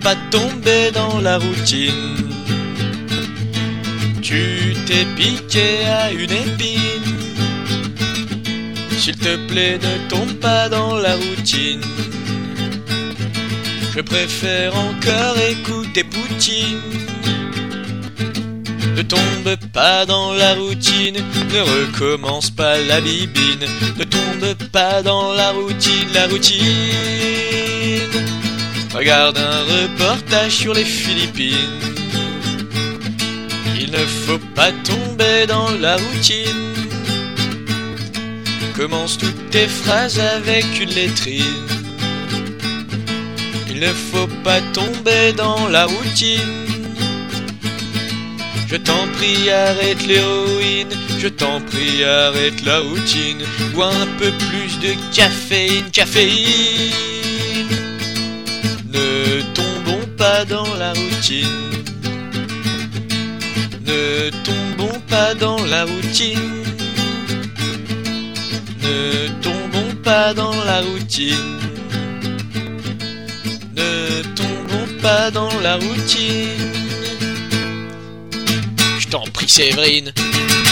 pas tomber dans la routine. Tu t'es piqué à une épine. S'il te plaît, ne tombe pas dans la routine. Je préfère encore écouter Poutine. Ne tombe pas dans la routine, ne recommence pas la bibine. Ne tombe pas dans la routine, la routine. Regarde un reportage sur les Philippines. Il ne faut pas tomber dans la routine. Commence toutes tes phrases avec une lettrine. Il ne faut pas tomber dans la routine. Je t'en prie, arrête l'héroïne. Je t'en prie, arrête la routine. Bois un peu plus de caféine, caféine. Ne tombons pas dans la routine. Ne tombons pas dans la routine. Ne tombons pas dans la routine. Ne tombons pas dans la routine. Je t'en prie, Séverine.